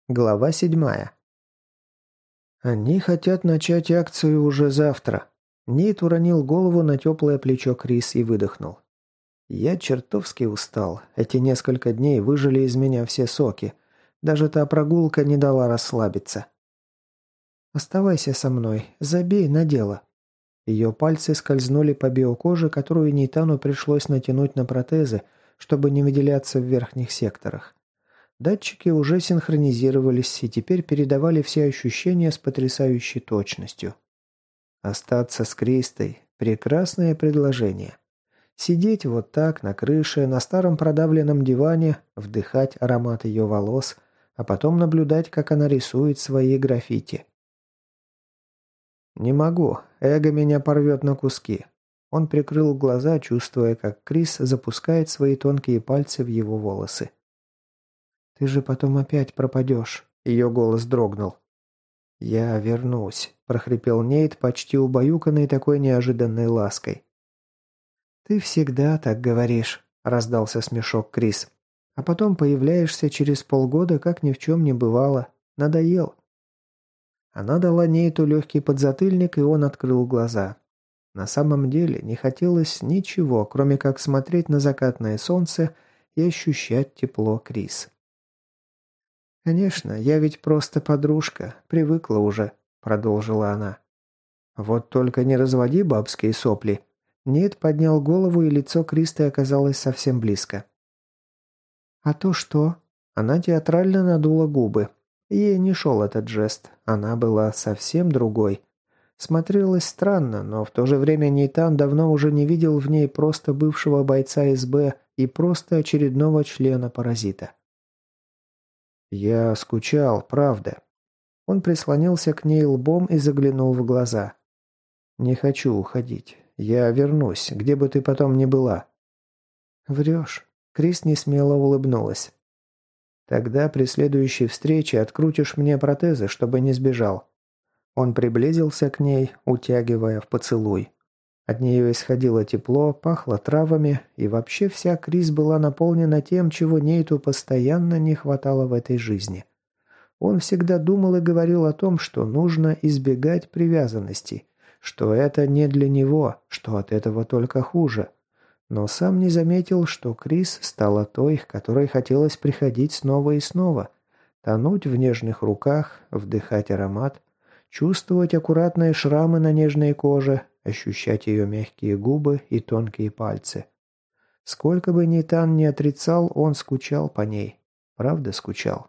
Глава 7. Они хотят начать акцию уже завтра. Нейт уронил голову на теплое плечо Крис и выдохнул. Я чертовски устал. Эти несколько дней выжили из меня все соки. Даже та прогулка не дала расслабиться. «Оставайся со мной. Забей на дело». Ее пальцы скользнули по биокоже, которую Нейтану пришлось натянуть на протезы, чтобы не выделяться в верхних секторах. Датчики уже синхронизировались и теперь передавали все ощущения с потрясающей точностью. Остаться с Кристой – прекрасное предложение. Сидеть вот так на крыше, на старом продавленном диване, вдыхать аромат ее волос, а потом наблюдать, как она рисует свои граффити. «Не могу. Эго меня порвет на куски». Он прикрыл глаза, чувствуя, как Крис запускает свои тонкие пальцы в его волосы. «Ты же потом опять пропадешь», — ее голос дрогнул. «Я вернусь», — прохрипел Нейт, почти убаюканный такой неожиданной лаской. «Ты всегда так говоришь», — раздался смешок Крис. «А потом появляешься через полгода, как ни в чем не бывало. Надоел». Она дала Нейту легкий подзатыльник, и он открыл глаза. На самом деле не хотелось ничего, кроме как смотреть на закатное солнце и ощущать тепло Крис. «Конечно, я ведь просто подружка, привыкла уже», — продолжила она. «Вот только не разводи бабские сопли». Нейт поднял голову, и лицо Кристи оказалось совсем близко. «А то что?» Она театрально надула губы. Ей не шел этот жест, она была совсем другой. Смотрелась странно, но в то же время Нейтан давно уже не видел в ней просто бывшего бойца СБ и просто очередного члена паразита. «Я скучал, правда». Он прислонился к ней лбом и заглянул в глаза. «Не хочу уходить. Я вернусь, где бы ты потом ни была». «Врешь». Крис несмело улыбнулась. «Тогда при следующей встрече открутишь мне протезы, чтобы не сбежал». Он приблизился к ней, утягивая в поцелуй. От нее исходило тепло, пахло травами, и вообще вся Крис была наполнена тем, чего Нейту постоянно не хватало в этой жизни. Он всегда думал и говорил о том, что нужно избегать привязанностей, что это не для него, что от этого только хуже. Но сам не заметил, что Крис стала той, которой хотелось приходить снова и снова, тонуть в нежных руках, вдыхать аромат, чувствовать аккуратные шрамы на нежной коже, ощущать ее мягкие губы и тонкие пальцы. Сколько бы Нейтан ни отрицал, он скучал по ней. Правда скучал.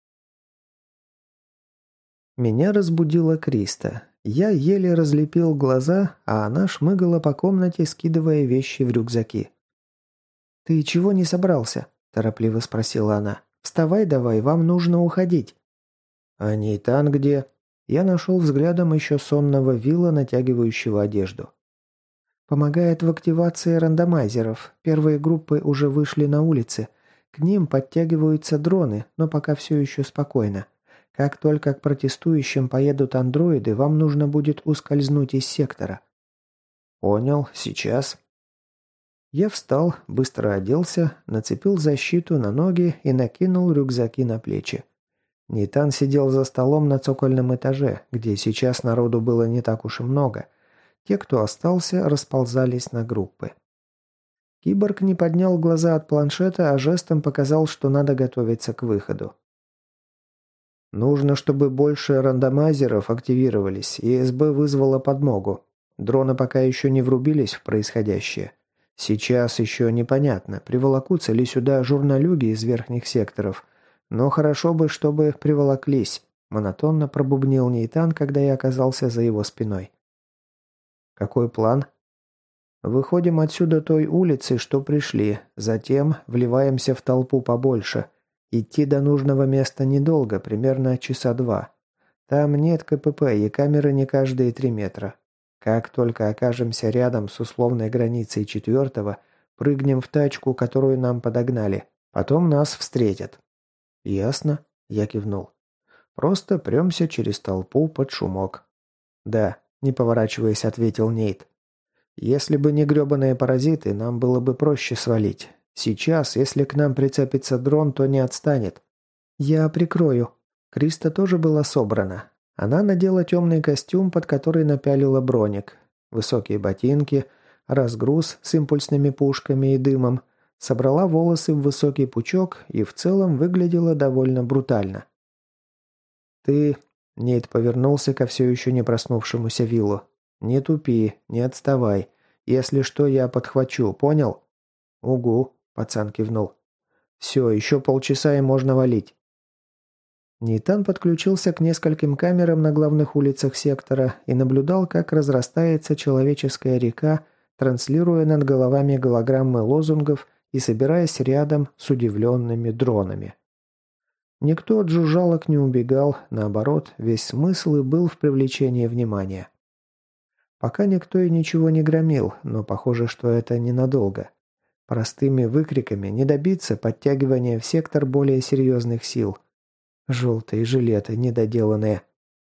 Меня разбудила Криста. Я еле разлепил глаза, а она шмыгала по комнате, скидывая вещи в рюкзаки. «Ты чего не собрался?» – торопливо спросила она. «Вставай давай, вам нужно уходить». «А Нейтан где?» Я нашел взглядом еще сонного Вилла, натягивающего одежду. «Помогает в активации рандомайзеров. Первые группы уже вышли на улицы. К ним подтягиваются дроны, но пока все еще спокойно. Как только к протестующим поедут андроиды, вам нужно будет ускользнуть из сектора». «Понял, сейчас». Я встал, быстро оделся, нацепил защиту на ноги и накинул рюкзаки на плечи. Нейтан сидел за столом на цокольном этаже, где сейчас народу было не так уж и много. Те, кто остался, расползались на группы. Киборг не поднял глаза от планшета, а жестом показал, что надо готовиться к выходу. «Нужно, чтобы больше рандомайзеров активировались, и СБ вызвала подмогу. Дроны пока еще не врубились в происходящее. Сейчас еще непонятно, приволокутся ли сюда журналюги из верхних секторов. Но хорошо бы, чтобы приволоклись», – монотонно пробубнил Нейтан, когда я оказался за его спиной. «Какой план?» «Выходим отсюда той улицы, что пришли, затем вливаемся в толпу побольше. Идти до нужного места недолго, примерно часа 2. Там нет КПП и камеры не каждые 3 метра. Как только окажемся рядом с условной границей 4-го, прыгнем в тачку, которую нам подогнали. Потом нас встретят». «Ясно», – я кивнул. «Просто премся через толпу под шумок». «Да», – не поворачиваясь, ответил Нейт. «Если бы не гребаные паразиты, нам было бы проще свалить. Сейчас, если к нам прицепится дрон, то не отстанет». «Я прикрою». Криста тоже была собрана. Она надела темный костюм, под который напялила броник, высокие ботинки, разгруз с импульсными пушками и дымом, собрала волосы в высокий пучок и в целом выглядела довольно брутально. «Ты...» — Нейт повернулся ко все еще не проснувшемуся Виллу. «Не тупи, не отставай. Если что, я подхвачу, понял?» «Угу», — пацан кивнул. «Все, еще полчаса и можно валить». Нейтан подключился к нескольким камерам на главных улицах сектора и наблюдал, как разрастается человеческая река, транслируя над головами голограммы лозунгов и собираясь рядом с удивленными дронами. Никто от жужжалок не убегал, наоборот, весь смысл и был в привлечении внимания. Пока никто и ничего не громил, но похоже, что это ненадолго. Простыми выкриками не добиться подтягивания в сектор более серьезных сил. Желтые жилеты недоделанные.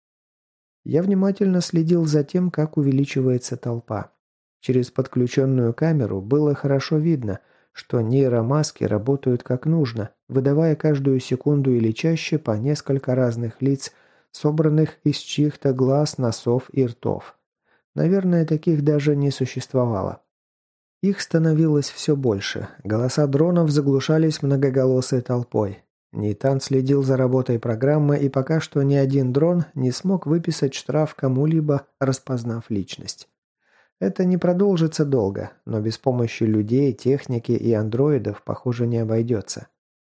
Я внимательно следил за тем, как увеличивается толпа. Через подключенную камеру было хорошо видно, что нейромаски работают как нужно, выдавая каждую секунду или чаще по несколько разных лиц, собранных из чьих-то глаз, носов и ртов. Наверное, таких даже не существовало. Их становилось все больше. Голоса дронов заглушались многоголосой толпой. Нейтан следил за работой программы, и пока что ни один дрон не смог выписать штраф кому-либо, распознав личность. Это не продолжится долго, но без помощи людей, техники и андроидов, похоже, не обойдется.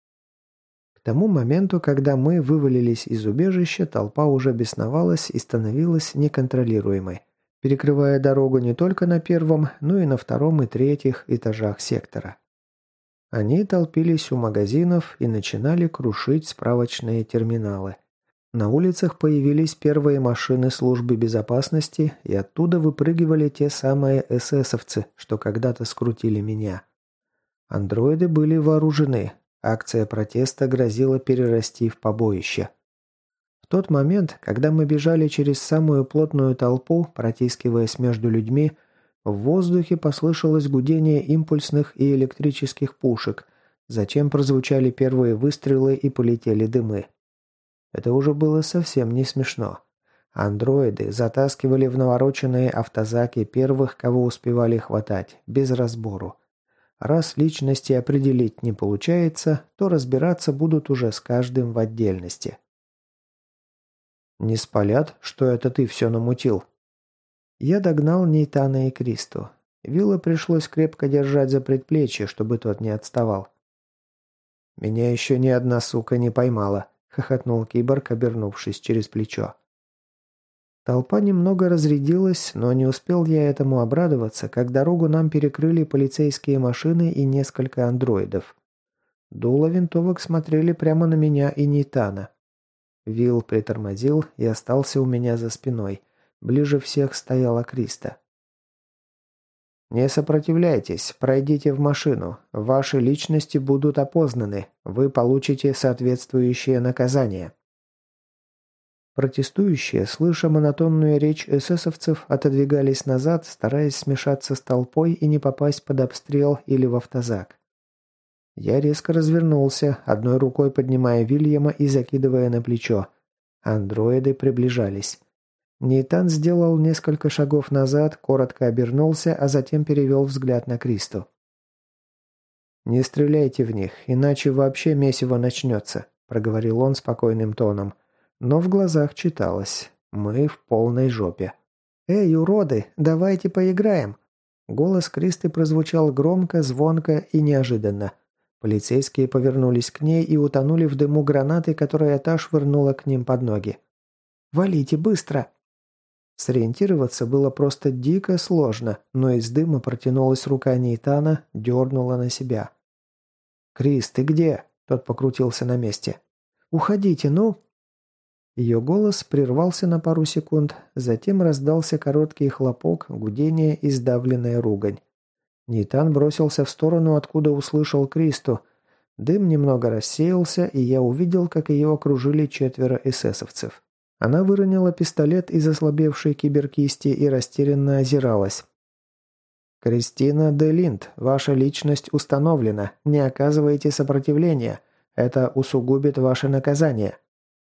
К тому моменту, когда мы вывалились из убежища, толпа уже бесновалась и становилась неконтролируемой, перекрывая дорогу не только на первом, но и на втором и третьих этажах сектора. Они толпились у магазинов и начинали крушить справочные терминалы. На улицах появились первые машины службы безопасности, и оттуда выпрыгивали те самые эсэсовцы, что когда-то скрутили меня. Андроиды были вооружены. Акция протеста грозила перерасти в побоище. В тот момент, когда мы бежали через самую плотную толпу, протискиваясь между людьми, в воздухе послышалось гудение импульсных и электрических пушек, затем прозвучали первые выстрелы и полетели дымы. Это уже было совсем не смешно. Андроиды затаскивали в навороченные автозаки первых, кого успевали хватать, без разбору. Раз личности определить не получается, то разбираться будут уже с каждым в отдельности. «Не спалят, что это ты все намутил?» Я догнал Нейтана и Кристу. Вилла пришлось крепко держать за предплечье, чтобы тот не отставал. «Меня еще ни одна сука не поймала», — хохотнул киборг, обернувшись через плечо. Толпа немного разрядилась, но не успел я этому обрадоваться, как дорогу нам перекрыли полицейские машины и несколько андроидов. Дула винтовок смотрели прямо на меня и Нейтана. Вилл притормозил и остался у меня за спиной. Ближе всех стояла Криста. «Не сопротивляйтесь, пройдите в машину. Ваши личности будут опознаны. Вы получите соответствующее наказание». Протестующие, слыша монотонную речь эсэсовцев, отодвигались назад, стараясь смешаться с толпой и не попасть под обстрел или в автозак. Я резко развернулся, одной рукой поднимая Вильяма и закидывая на плечо. Андроиды приближались. Нейтан сделал несколько шагов назад, коротко обернулся, а затем перевел взгляд на Кристу. «Не стреляйте в них, иначе вообще месиво начнется», – проговорил он спокойным тоном. Но в глазах читалось: «Мы в полной жопе». «Эй, уроды, давайте поиграем!» Голос Кристы прозвучал громко, звонко и неожиданно. Полицейские повернулись к ней и утонули в дыму гранаты, которая та швырнула к ним под ноги. «Валите быстро!» Сориентироваться было просто дико сложно, но из дыма протянулась рука Нейтана, дернула на себя. «Крис, ты где?» – тот покрутился на месте. «Уходите, ну!» Ее голос прервался на пару секунд, затем раздался короткий хлопок, гудение и сдавленная ругань. Нейтан бросился в сторону, откуда услышал Кристу. Дым немного рассеялся, и я увидел, как ее окружили 4 эсэсовцев. Она выронила пистолет из ослабевшей киберкисти и растерянно озиралась. «Кристина де Линд, ваша личность установлена. Не оказывайте сопротивления. Это усугубит ваше наказание».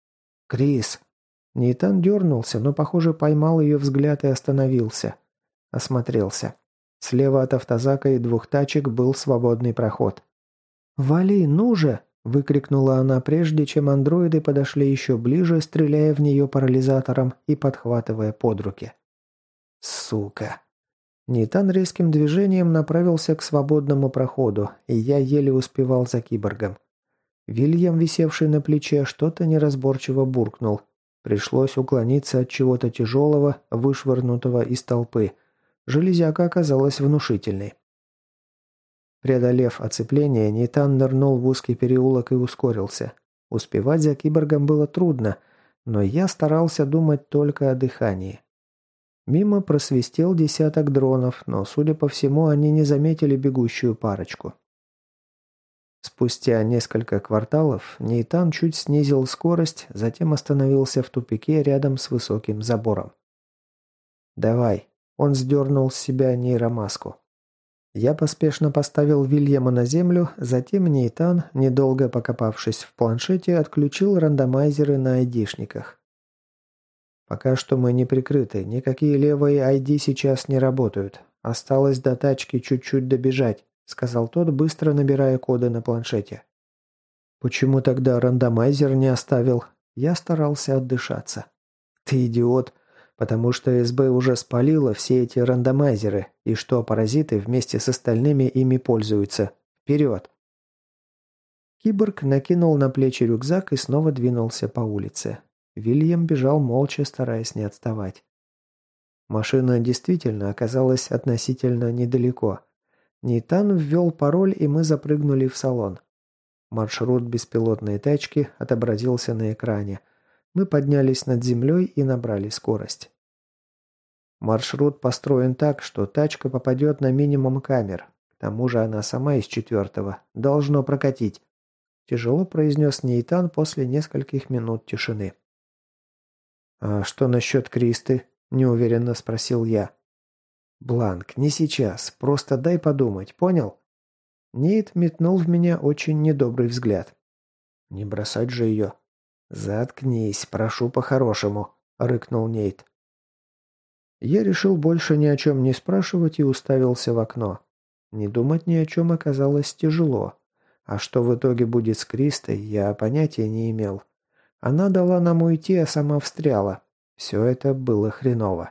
«Крис!» Нейтан дернулся, но, похоже, поймал ее взгляд и остановился. Осмотрелся. Слева от автозака и двух тачек был свободный проход. «Вали, ну же!» – выкрикнула она, прежде чем андроиды подошли еще ближе, стреляя в нее парализатором и подхватывая под руки. «Сука!» Нейтан резким движением направился к свободному проходу, и я еле успевал за киборгом. Вильям, висевший на плече, что-то неразборчиво буркнул. Пришлось уклониться от чего-то тяжелого, вышвырнутого из толпы. Железяка оказалась внушительной. Преодолев оцепление, Нейтан нырнул в узкий переулок и ускорился. Успевать за киборгом было трудно, но я старался думать только о дыхании. Мимо просвистел десяток дронов, но, судя по всему, они не заметили бегущую парочку. Спустя несколько кварталов Нейтан чуть снизил скорость, затем остановился в тупике рядом с высоким забором. «Давай», – он сдернул с себя нейромаску. Я поспешно поставил Вильяма на землю, затем Нейтан, недолго покопавшись в планшете, отключил рандомайзеры на айдишниках. «Пока что мы не прикрыты, никакие левые ID сейчас не работают. Осталось до тачки чуть-чуть добежать», — сказал тот, быстро набирая коды на планшете. «Почему тогда рандомайзер не оставил?» Я старался отдышаться. «Ты идиот, потому что СБ уже спалило все эти рандомайзеры, и что паразиты вместе с остальными ими пользуются. Вперед!» Киборг накинул на плечи рюкзак и снова двинулся по улице. Вильям бежал молча, стараясь не отставать. Машина действительно оказалась относительно недалеко. Нейтан ввел пароль, и мы запрыгнули в салон. Маршрут беспилотной тачки отобразился на экране. Мы поднялись над землей и набрали скорость. Маршрут построен так, что тачка попадет на минимум камер. К тому же она сама из 4-го. Должно прокатить. Тяжело произнес Нейтан после нескольких минут тишины. «А что насчет Кристы?» – неуверенно спросил я. «Бланк, не сейчас. Просто дай подумать, понял?» Нейт метнул в меня очень недобрый взгляд. «Не бросать же ее». «Заткнись, прошу по-хорошему», – рыкнул Нейт. Я решил больше ни о чем не спрашивать и уставился в окно. Не думать ни о чем оказалось тяжело. А что в итоге будет с Кристой, я понятия не имел. Она дала нам уйти, а сама встряла. Все это было хреново.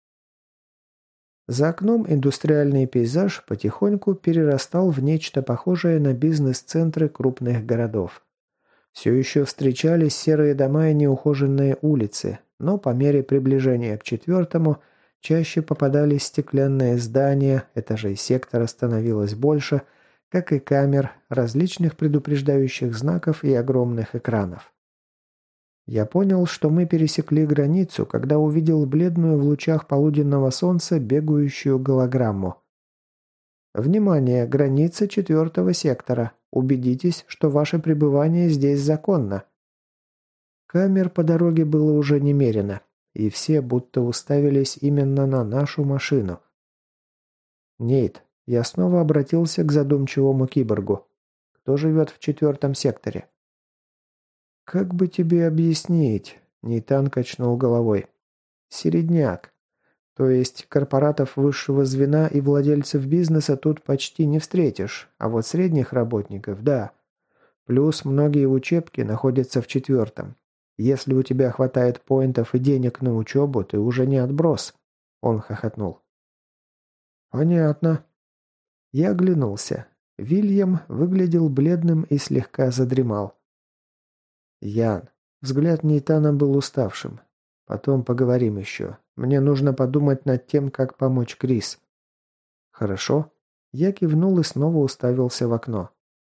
За окном индустриальный пейзаж потихоньку перерастал в нечто похожее на бизнес-центры крупных городов. Все еще встречались серые дома и неухоженные улицы, но по мере приближения к 4-му чаще попадались стеклянные здания, этажей сектора становилось больше, как и камер, различных предупреждающих знаков и огромных экранов. Я понял, что мы пересекли границу, когда увидел бледную в лучах полуденного солнца бегающую голограмму. «Внимание! Граница 4-го сектора. Убедитесь, что ваше пребывание здесь законно». Камер по дороге было уже немерено, и все будто уставились именно на нашу машину. «Нейт», я снова обратился к задумчивому киборгу. «Кто живет в 4-м секторе?» «Как бы тебе объяснить?» – Нейтан качнул головой. «Середняк. То есть корпоратов высшего звена и владельцев бизнеса тут почти не встретишь, а вот средних работников – да. Плюс многие учебки находятся в 4-м. Если у тебя хватает поинтов и денег на учебу, ты уже не отброс». Он хохотнул. «Понятно». Я оглянулся. Вильям выглядел бледным и слегка задремал. «Ян». Взгляд Нейтана был уставшим. «Потом поговорим еще. Мне нужно подумать над тем, как помочь Крис». «Хорошо». Я кивнул и снова уставился в окно.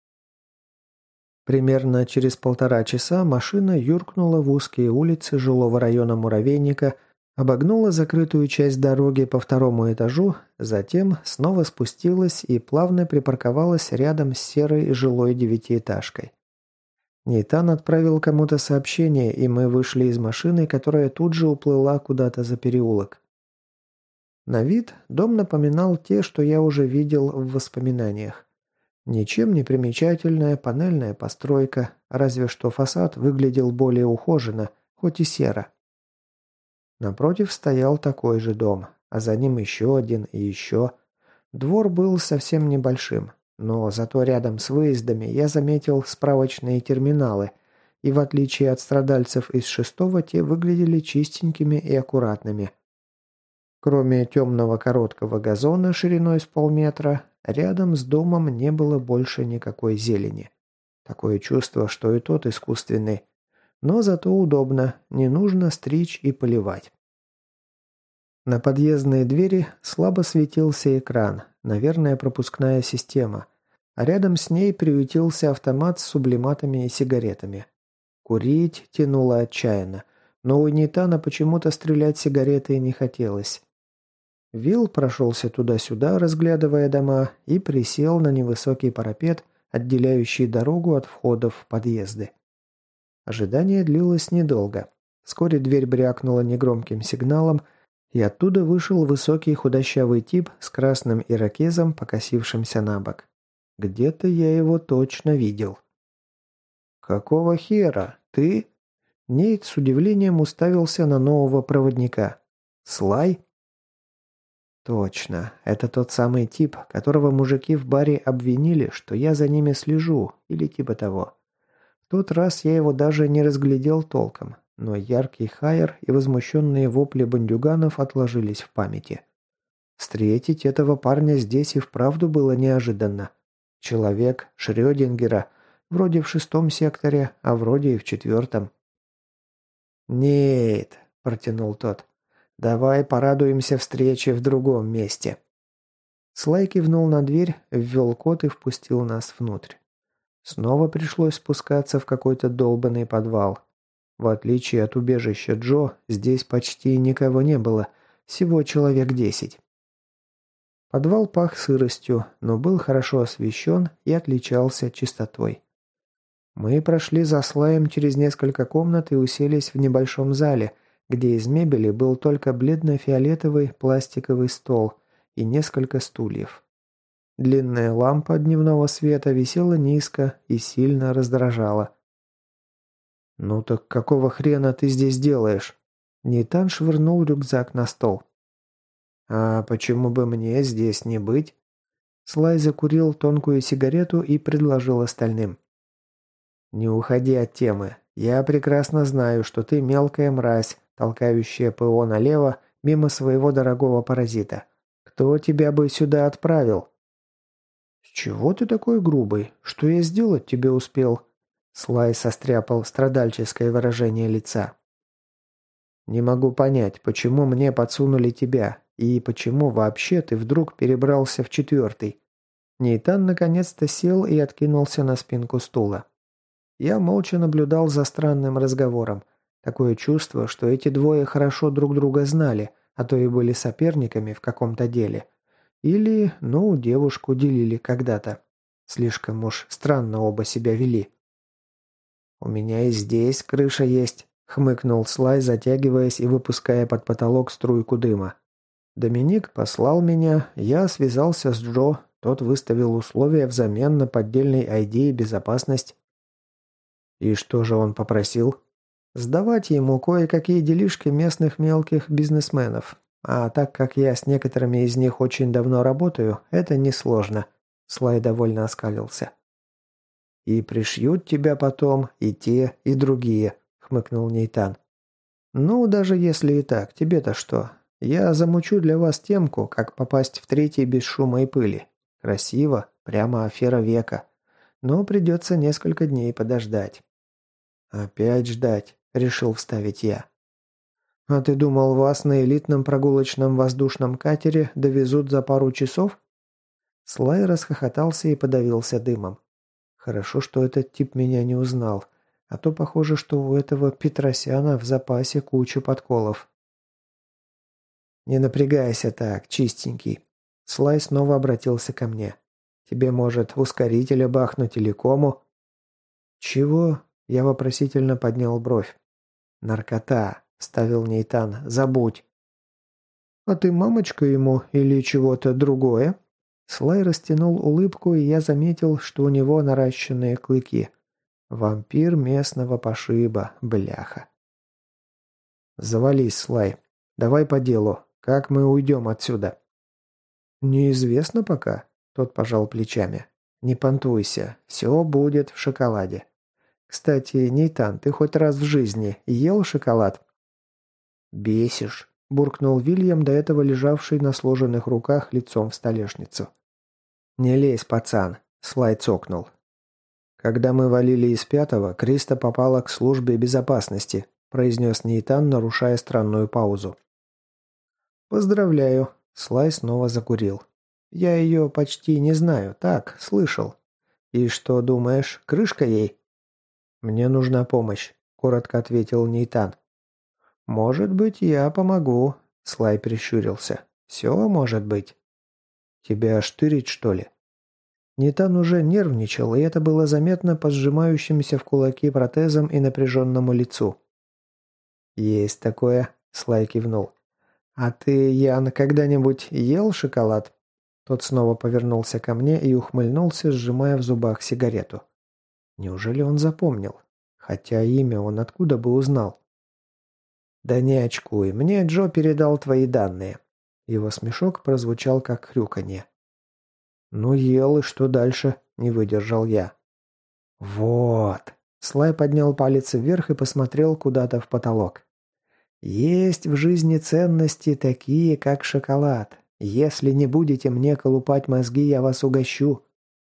Примерно через 1,5 часа машина юркнула в узкие улицы жилого района Муравейника, обогнула закрытую часть дороги по 2-му этажу, затем снова спустилась и плавно припарковалась рядом с серой жилой 9-этажкой. Нейтан отправил кому-то сообщение, и мы вышли из машины, которая тут же уплыла куда-то за переулок. На вид дом напоминал те, что я уже видел в воспоминаниях. Ничем не примечательная панельная постройка, разве что фасад выглядел более ухоженно, хоть и серо. Напротив стоял такой же дом, а за ним еще один и еще. Двор был совсем небольшим, но зато рядом с выездами я заметил справочные терминалы, и в отличие от страдальцев из шестого, те выглядели чистенькими и аккуратными. Кроме темного короткого газона шириной с полметра, рядом с домом не было больше никакой зелени. Такое чувство, что и тот искусственный. Но зато удобно, не нужно стричь и поливать. На подъездные двери слабо светился экран, наверное, пропускная система, а рядом с ней приютился автомат с сублиматами и сигаретами. Курить тянуло отчаянно, но у Нейтана почему-то стрелять сигаретой не хотелось. Вилл прошелся туда-сюда, разглядывая дома, и присел на невысокий парапет, отделяющий дорогу от входов в подъезды. Ожидание длилось недолго. Вскоре дверь брякнула негромким сигналом, и оттуда вышел высокий худощавый тип с красным ирокезом, покосившимся на бок. Где-то я его точно видел. «Какого хера? Ты?» Нейт с удивлением уставился на нового проводника. «Слай?» «Точно. Это тот самый тип, которого мужики в баре обвинили, что я за ними слежу, или типа того. В тот раз я его даже не разглядел толком, но яркий хайер и возмущенные вопли бандюганов отложились в памяти. Встретить этого парня здесь и вправду было неожиданно. Человек Шрёдингера, вроде в 6-м секторе, а вроде и в 4-м. «Нет», – протянул тот, – «давай порадуемся встрече в другом месте». Слай кивнул на дверь, ввел код и впустил нас внутрь. Снова пришлось спускаться в какой-то долбанный подвал. В отличие от убежища Джо, здесь почти никого не было, всего человек 10. Подвал пах сыростью, но был хорошо освещен и отличался чистотой. Мы прошли за Слаем через несколько комнат и уселись в небольшом зале, где из мебели был только бледно-фиолетовый пластиковый стол и несколько стульев. Длинная лампа дневного света висела низко и сильно раздражала. «Ну так какого хрена ты здесь делаешь?» Нейтан швырнул рюкзак на стол. «А почему бы мне здесь не быть?» Слай закурил тонкую сигарету и предложил остальным. «Не уходи от темы. Я прекрасно знаю, что ты мелкая мразь, толкающая ПО налево мимо своего дорогого паразита. Кто тебя бы сюда отправил?» «С чего ты такой грубый? Что я сделать тебе успел?» Слай состряпал страдальческое выражение лица. «Не могу понять, почему мне подсунули тебя, и почему вообще ты вдруг перебрался в 4-й?» Нейтан наконец-то сел и откинулся на спинку стула. Я молча наблюдал за странным разговором. Такое чувство, что эти двое хорошо друг друга знали, а то и были соперниками в каком-то деле. Или, девушку делили когда-то. Слишком уж странно оба себя вели. «У меня и здесь крыша есть», — хмыкнул Слай, затягиваясь и выпуская под потолок струйку дыма. «Доминик послал меня, я связался с Джо, тот выставил условия взамен на поддельный ID и безопасность». «И что же он попросил?» «Сдавать ему кое-какие делишки местных мелких бизнесменов. А так как я с некоторыми из них очень давно работаю, это несложно». Слай довольно оскалился. «И пришьют тебя потом и те, и другие», — хмыкнул Нейтан. «Ну, даже если и так, тебе-то что? Я замучу для вас темку, как попасть в 3-й без шума и пыли. Красиво, прямо афера века. Но придется несколько дней подождать». «Опять ждать», — решил вставить я. «А ты думал, вас на элитном прогулочном воздушном катере довезут за пару часов?» Слай расхохотался и подавился дымом. Хорошо, что этот тип меня не узнал, а то похоже, что у этого Петросяна в запасе куча подколов. «Не напрягайся так, чистенький». Слай снова обратился ко мне. «Тебе, может, ускорителя бахнуть или кому?» «Чего?» – я вопросительно поднял бровь. «Наркота», – ставил Нейтан, – «забудь». «А ты мамочка ему или чего-то другое?» Слай растянул улыбку, и я заметил, что у него наращенные клыки. Вампир местного пошиба, бляха. «Завались, Слай. Давай по делу. Как мы уйдем отсюда?» «Неизвестно пока», – тот пожал плечами. «Не понтуйся. Все будет в шоколаде. Кстати, Нейтан, ты хоть раз в жизни ел шоколад?» «Бесишь», – буркнул Вильям, до этого лежавший на сложенных руках лицом в столешницу. «Не лезь, пацан», – Слай цокнул. «Когда мы валили из 5-го, Криста попала к службе безопасности», – произнес Нейтан, нарушая странную паузу. «Поздравляю», – Слай снова закурил. «Я ее почти не знаю, так, слышал. И что думаешь, крышка ей?» «Мне нужна помощь», – коротко ответил Нейтан. «Может быть, я помогу», – Слай прищурился. «Все может быть». «Тебя штырить, что ли?» Нейтан уже нервничал, и это было заметно по сжимающимся в кулаки протезам и напряженному лицу. «Есть такое», – Слай кивнул. «А ты, Ян, когда-нибудь ел шоколад?» Тот снова повернулся ко мне и ухмыльнулся, сжимая в зубах сигарету. Неужели он запомнил? Хотя имя он откуда бы узнал? «Да не очкуй, мне Джо передал твои данные». Его смешок прозвучал как хрюканье. «Ну ел, и что дальше?» – не выдержал я. «Вот». Слай поднял палец вверх и посмотрел куда-то в потолок. «Есть в жизни ценности такие, как шоколад. Если не будете мне колупать мозги, я вас угощу».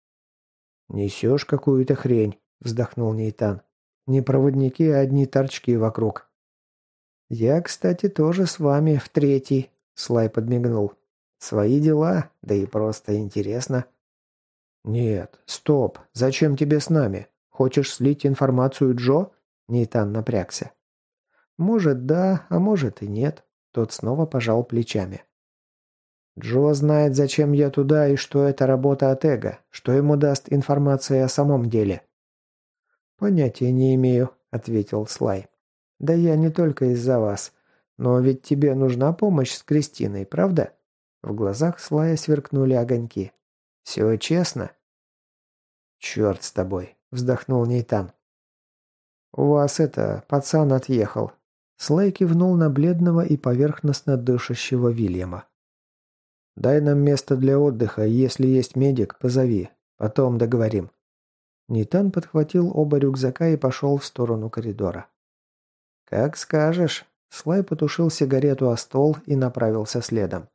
«Несешь какую-то хрень», – вздохнул Нейтан. «Не проводники, а одни торчки вокруг». «Я, кстати, тоже с вами в 3-й», – Слай подмигнул. «Свои дела, да и просто интересно». «Нет, стоп, зачем тебе с нами? Хочешь слить информацию Джо?» Нейтан напрягся. «Может, да, а может и нет». Тот снова пожал плечами. «Джо знает, зачем я туда и что это работа от Эго, что ему даст информация о самом деле». «Понятия не имею», — ответил Слай. «Да я не только из-за вас. Но ведь тебе нужна помощь с Кристиной, правда?» В глазах Слая сверкнули огоньки. «Все честно?» «Черт с тобой», — вздохнул Нейтан. «У вас пацан отъехал». Слай кивнул на бледного и поверхностно дышащего Вильяма. «Дай нам место для отдыха, и если есть медик, позови. Потом договорим». Нейтан подхватил оба рюкзака и пошел в сторону коридора. «Как скажешь». Слай потушил сигарету о стол и направился следом.